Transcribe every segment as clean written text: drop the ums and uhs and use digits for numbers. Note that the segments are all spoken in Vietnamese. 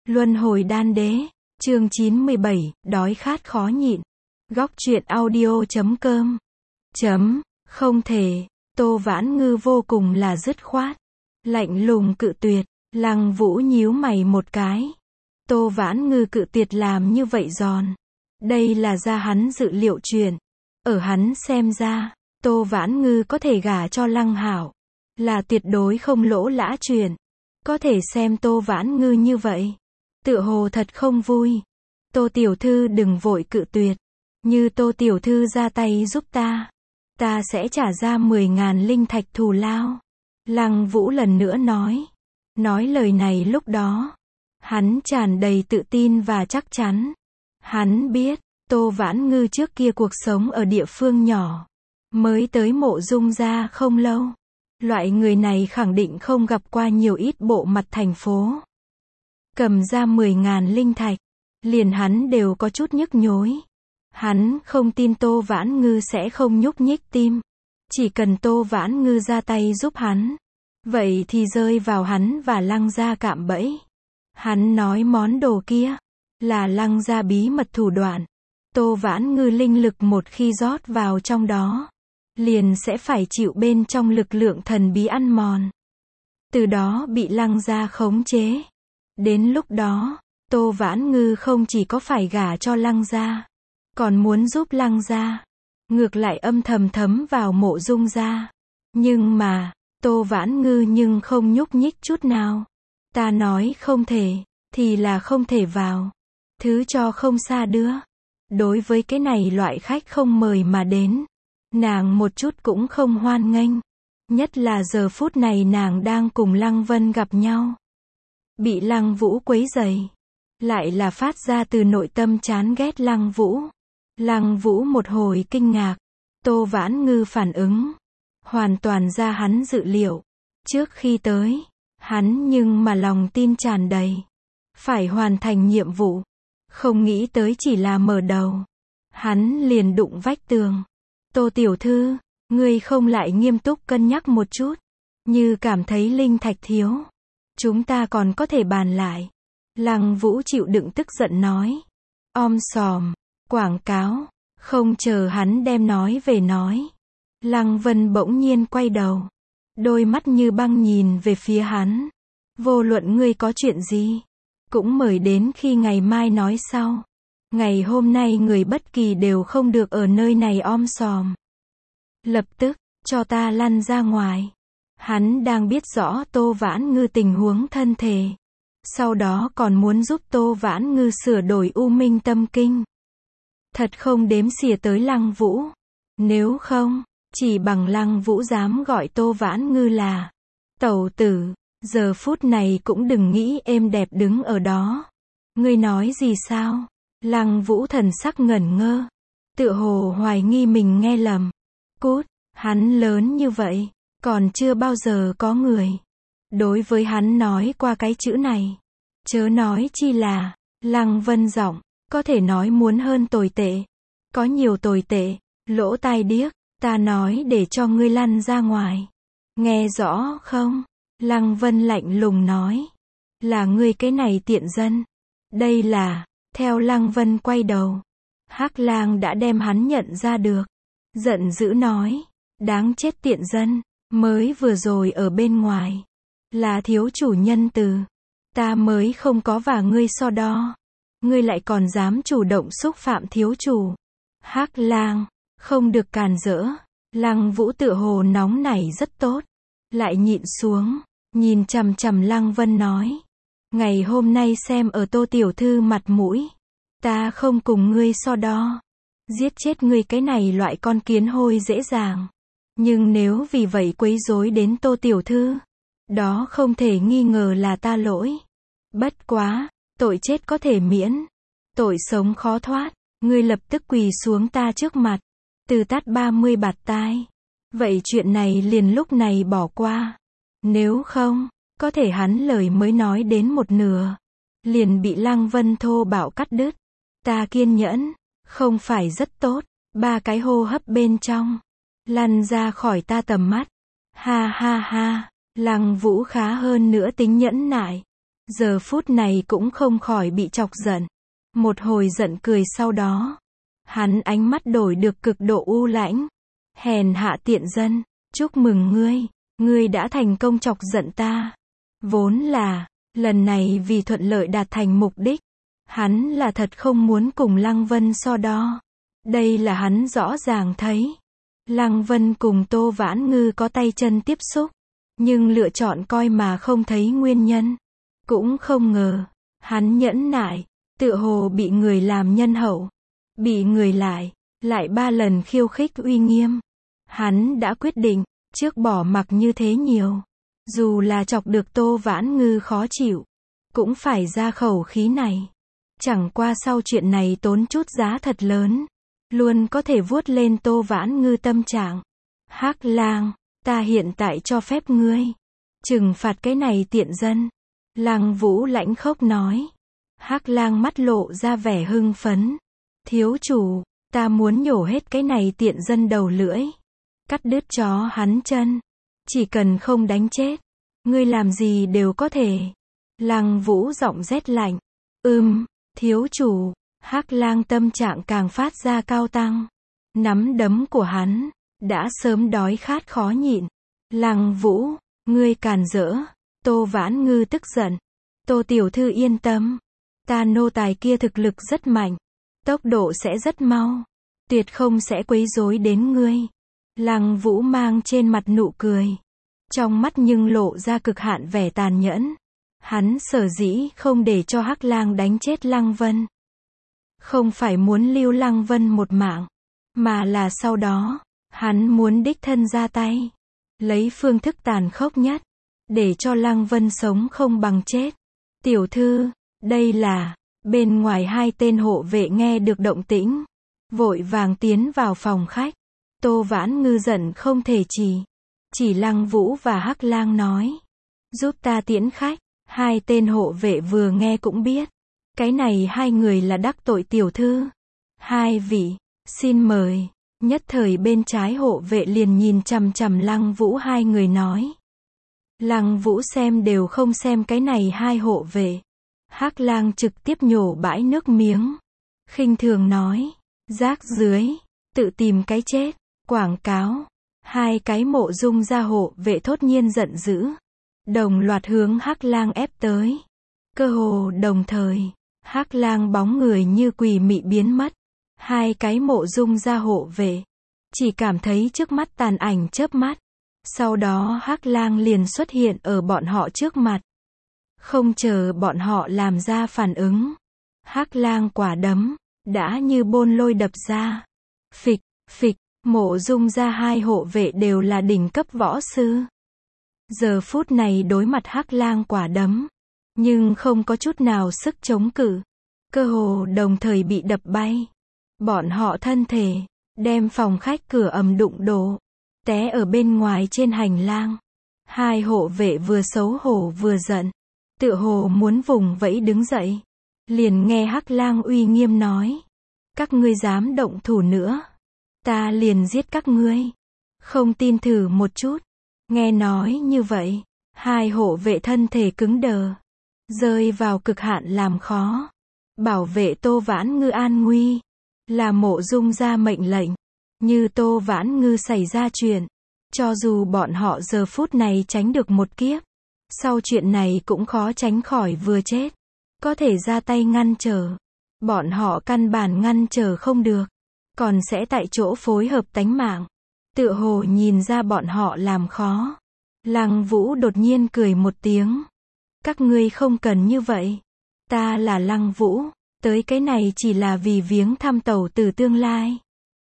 Luân hồi đan đế, chương 97, đói khát khó nhịn. Góc truyện audio.com. Không thể, Tô Vãn Ngư vô cùng là dứt khoát. Lạnh lùng cự tuyệt, Lăng Vũ nhíu mày một cái. Tô Vãn Ngư cự tuyệt làm như vậy giòn. Đây là ra hắn dự liệu chuyện. Ở hắn xem ra, Tô Vãn Ngư có thể gả cho Lăng Hảo. Là tuyệt đối không lỗ lã chuyện. Có thể xem Tô Vãn Ngư như vậy. Tựa hồ thật không vui. Tô tiểu thư đừng vội cự tuyệt. Như Tô tiểu thư ra tay giúp ta sẽ trả ra 10.000 linh thạch thù lao. Lăng Vũ lần nữa nói. Nói lời này lúc đó, hắn tràn đầy tự tin và chắc chắn. Hắn biết, Tô Vãn Ngư trước kia cuộc sống ở địa phương nhỏ, mới tới Mộ Dung gia không lâu. Loại người này khẳng định không gặp qua nhiều ít bộ mặt thành phố. Cầm ra 10.000 linh thạch, liền hắn đều có chút nhức nhối. Hắn không tin Tô Vãn Ngư sẽ không nhúc nhích tim. Chỉ cần Tô Vãn Ngư ra tay giúp hắn, vậy thì rơi vào hắn và Lăng gia cạm bẫy. Hắn nói món đồ kia là Lăng gia bí mật thủ đoạn. Tô Vãn Ngư linh lực một khi rót vào trong đó, liền sẽ phải chịu bên trong lực lượng thần bí ăn mòn. Từ đó bị Lăng gia khống chế. Đến lúc đó, Tô Vãn Ngư không chỉ có phải gả cho Lăng gia, còn muốn giúp Lăng gia. Ngược lại âm thầm thấm vào Mộ Dung gia. Nhưng mà, Tô Vãn Ngư nhưng không nhúc nhích chút nào. Ta nói không thể, thì là không thể vào. Thứ cho không xa đưa. Đối với cái này loại khách không mời mà đến, nàng một chút cũng không hoan nghênh. Nhất là giờ phút này nàng đang cùng Lăng Vân gặp nhau. Bị Lăng Vũ quấy rầy, lại là phát ra từ nội tâm chán ghét Lăng Vũ. Lăng Vũ một hồi kinh ngạc. Tô Vãn Ngư phản ứng hoàn toàn ra hắn dự liệu. Trước khi tới, hắn nhưng mà lòng tin tràn đầy, phải hoàn thành nhiệm vụ. Không nghĩ tới chỉ là mở đầu, hắn liền đụng vách tường. Tô tiểu thư, ngươi không lại nghiêm túc cân nhắc một chút? Như cảm thấy linh thạch thiếu, chúng ta còn có thể bàn lại. Lăng Vũ chịu đựng tức giận nói. Sòm, quảng cáo. Không chờ hắn đem nói về nói, Lăng Vân bỗng nhiên quay đầu, đôi mắt như băng nhìn về phía hắn. Vô luận ngươi có chuyện gì, cũng mời đến khi ngày mai nói sau. Ngày hôm nay người bất kỳ đều không được ở nơi này sòm. Lập tức, cho ta lăn ra ngoài. Hắn đang biết rõ Tô Vãn Ngư tình huống thân thể. Sau đó còn muốn giúp Tô Vãn Ngư sửa đổi U Minh Tâm Kinh. Thật không đếm xỉa tới Lăng Vũ. Nếu không, chỉ bằng Lăng Vũ dám gọi Tô Vãn Ngư là tẩu tử, giờ phút này cũng đừng nghĩ êm đẹp đứng ở đó. Ngươi nói gì sao? Lăng Vũ thần sắc ngẩn ngơ, tựa hồ hoài nghi mình nghe lầm. Cút, hắn lớn như vậy, còn chưa bao giờ có người đối với hắn nói qua cái chữ này. Chớ nói chi là, Lăng Vân giọng, có thể nói muốn hơn tồi tệ. Có nhiều tồi tệ, lỗ tai điếc, ta nói để cho ngươi lăn ra ngoài. Nghe rõ không? Lăng Vân lạnh lùng nói. Là ngươi cái này tiện dân. Đây là, theo Lăng Vân quay đầu, Hắc Lang đã đem hắn nhận ra được. Giận dữ nói, đáng chết tiện dân, mới vừa rồi ở bên ngoài, là thiếu chủ nhân từ. Ta mới không có và ngươi so đo. Ngươi lại còn dám chủ động xúc phạm thiếu chủ. Hắc Lang, không được càn rỡ. Lăng Vũ tựa hồ nóng nảy rất tốt, lại nhịn xuống, nhìn chằm chằm Lăng Vân nói. Ngày hôm nay xem ở Tô tiểu thư mặt mũi, ta không cùng ngươi so đo. Giết chết ngươi cái này loại con kiến hôi dễ dàng. Nhưng nếu vì vậy quấy rối đến Tô tiểu thư, đó không thể nghi ngờ là ta lỗi. Bất quá, tội chết có thể miễn, tội sống khó thoát. Ngươi lập tức quỳ xuống ta trước mặt, từ tát 30 bạt tai. Vậy chuyện này liền lúc này bỏ qua. Nếu không, có thể hắn lời mới nói đến một nửa, liền bị Lăng Vân thô bạo cắt đứt. Ta kiên nhẫn, không phải rất tốt. 3 cái hô hấp bên trong, lăn ra khỏi ta tầm mắt. Ha ha ha, Lăng Vũ khá hơn nữa tính nhẫn nại. giờ phút này cũng không khỏi bị chọc giận. Một hồi giận cười sau đó, hắn ánh mắt đổi được cực độ u lãnh. Hèn hạ tiện dân, chúc mừng ngươi, ngươi đã thành công chọc giận ta. Vốn là, lần này vì thuận lợi đạt thành mục đích, hắn là thật không muốn cùng Lăng Vân so đo. Đây là hắn rõ ràng thấy. Lăng Vân cùng Tô Vãn Ngư có tay chân tiếp xúc, nhưng lựa chọn coi mà không thấy nguyên nhân. Cũng không ngờ, hắn nhẫn nại, tựa hồ bị người làm nhân hậu. Bị người lại 3 lần khiêu khích uy nghiêm. Hắn đã quyết định, trước bỏ mặc như thế nhiều. Dù là chọc được Tô Vãn Ngư khó chịu, cũng phải ra khẩu khí này. Chẳng qua sau chuyện này tốn chút giá thật lớn, luôn có thể vuốt lên Tô Vãn Ngư tâm trạng. Hắc Lang, ta hiện tại cho phép ngươi trừng phạt cái này tiện dân. Lăng Vũ lãnh khốc nói. Hắc Lang mắt lộ ra vẻ hưng phấn. Thiếu chủ, ta muốn nhổ hết cái này tiện dân đầu lưỡi, cắt đứt chó hắn chân. Chỉ cần không đánh chết, ngươi làm gì đều có thể. Lăng Vũ giọng rét lạnh. Thiếu chủ. Hắc Lang tâm trạng càng phát ra cao tăng. Nắm đấm của hắn đã sớm đói khát khó nhịn. Lăng Vũ, ngươi càn rỡ. Tô Vãn Ngư tức giận. Tô tiểu thư yên tâm, ta nô tài kia thực lực rất mạnh, tốc độ sẽ rất mau, tuyệt không sẽ quấy rối đến ngươi. Lăng Vũ mang trên mặt nụ cười, trong mắt nhưng lộ ra cực hạn vẻ tàn nhẫn. Hắn sở dĩ không để cho Hắc Lang đánh chết Lăng Vân, không phải muốn lưu Lăng Vân một mạng, mà là sau đó, hắn muốn đích thân ra tay, lấy phương thức tàn khốc nhất, để cho Lăng Vân sống không bằng chết. Tiểu thư, đây là, bên ngoài 2 tên hộ vệ nghe được động tĩnh, vội vàng tiến vào phòng khách. Tô Vãn Ngư giận không thể chỉ Lăng Vũ và Hắc Lang nói, giúp ta tiễn khách. 2 tên hộ vệ vừa nghe cũng biết, cái này 2 người là đắc tội tiểu thư. 2 vị, xin mời. Nhất thời bên trái hộ vệ liền nhìn chằm chằm Lăng Vũ 2 người nói. Lăng Vũ xem đều không xem cái này 2 hộ vệ. Hắc Lang trực tiếp nhổ bãi nước miếng, khinh thường nói, rác rưới, tự tìm cái chết, quảng cáo. 2 cái Mộ Dung gia hộ vệ thốt nhiên giận dữ, đồng loạt hướng Hắc Lang ép tới. Cơ hồ đồng thời, Hắc Lang bóng người như quỷ mị biến mất. 2 cái Mộ Dung gia hộ vệ chỉ cảm thấy trước mắt tàn ảnh chớp mắt, sau đó Hắc Lang liền xuất hiện ở bọn họ trước mặt. Không chờ bọn họ làm ra phản ứng, Hắc Lang quả đấm đã như bôn lôi đập ra. Phịch, phịch. Mộ Dung gia 2 hộ vệ đều là đỉnh cấp võ sư. Giờ phút này đối mặt Hắc Lang quả đấm, nhưng không có chút nào sức chống cự, cơ hồ đồng thời bị đập bay. Bọn họ thân thể đem phòng khách cửa ầm đụng đổ, té ở bên ngoài trên hành lang. 2 hộ vệ vừa xấu hổ vừa giận, tựa hồ muốn vùng vẫy đứng dậy. Liền nghe Hắc Lang uy nghiêm nói, các ngươi dám động thủ nữa, ta liền giết các ngươi. Không tin thử một chút. Nghe nói như vậy, 2 hộ vệ thân thể cứng đờ, rơi vào cực hạn làm khó. Bảo vệ Tô Vãn Ngư an nguy, là Mộ Dung gia mệnh lệnh. Như Tô Vãn Ngư xảy ra chuyện, cho dù bọn họ giờ phút này tránh được một kiếp, sau chuyện này cũng khó tránh khỏi vừa chết. Có thể ra tay ngăn trở, bọn họ căn bản ngăn trở không được, còn sẽ tại chỗ phối hợp tánh mạng. Tựa hồ nhìn ra bọn họ làm khó. Lăng Vũ đột nhiên cười một tiếng. Các ngươi không cần như vậy. Ta là Lăng Vũ, tới cái này chỉ là vì viếng thăm tẩu tử tương lai.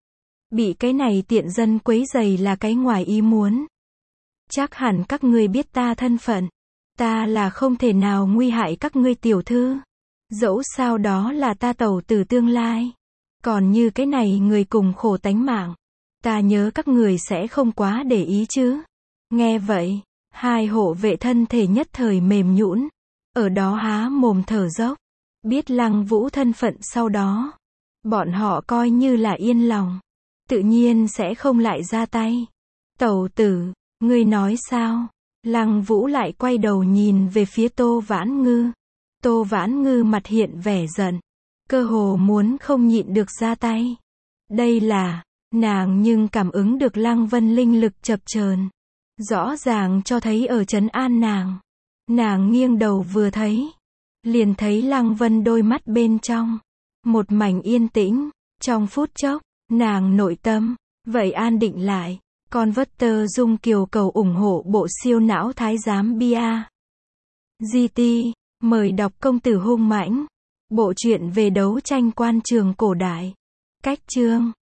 Bị cái này tiện dân quấy rầy là cái ngoài ý muốn. Chắc hẳn các ngươi biết ta thân phận. Ta là không thể nào nguy hại các ngươi tiểu thư. Dẫu sao đó là ta tẩu tử tương lai. Còn như cái này người cùng khổ tánh mạng, ta nhớ các người sẽ không quá để ý chứ. Nghe vậy, 2 hộ vệ thân thể nhất thời mềm nhũn, ở đó há mồm thở dốc. Biết Lăng Vũ thân phận sau đó, bọn họ coi như là yên lòng, tự nhiên sẽ không lại ra tay. Tẩu tử, ngươi nói sao? Lăng Vũ lại quay đầu nhìn về phía Tô Vãn Ngư. Tô Vãn Ngư mặt hiện vẻ giận, cơ hồ muốn không nhịn được ra tay. Đây là, nàng nhưng cảm ứng được Lăng Vân linh lực chập chờn, rõ ràng cho thấy ở trấn an nàng. Nàng nghiêng đầu vừa thấy, liền thấy Lăng Vân đôi mắt bên trong, một mảnh yên tĩnh. Trong phút chốc, nàng nội tâm, vậy an định lại. Con vất tơ Dung Kiều cầu ủng hộ bộ siêu não thái giám Bia GT, mời đọc Công tử hung mãnh. Bộ truyện về đấu tranh quan trường cổ đại. Cách chương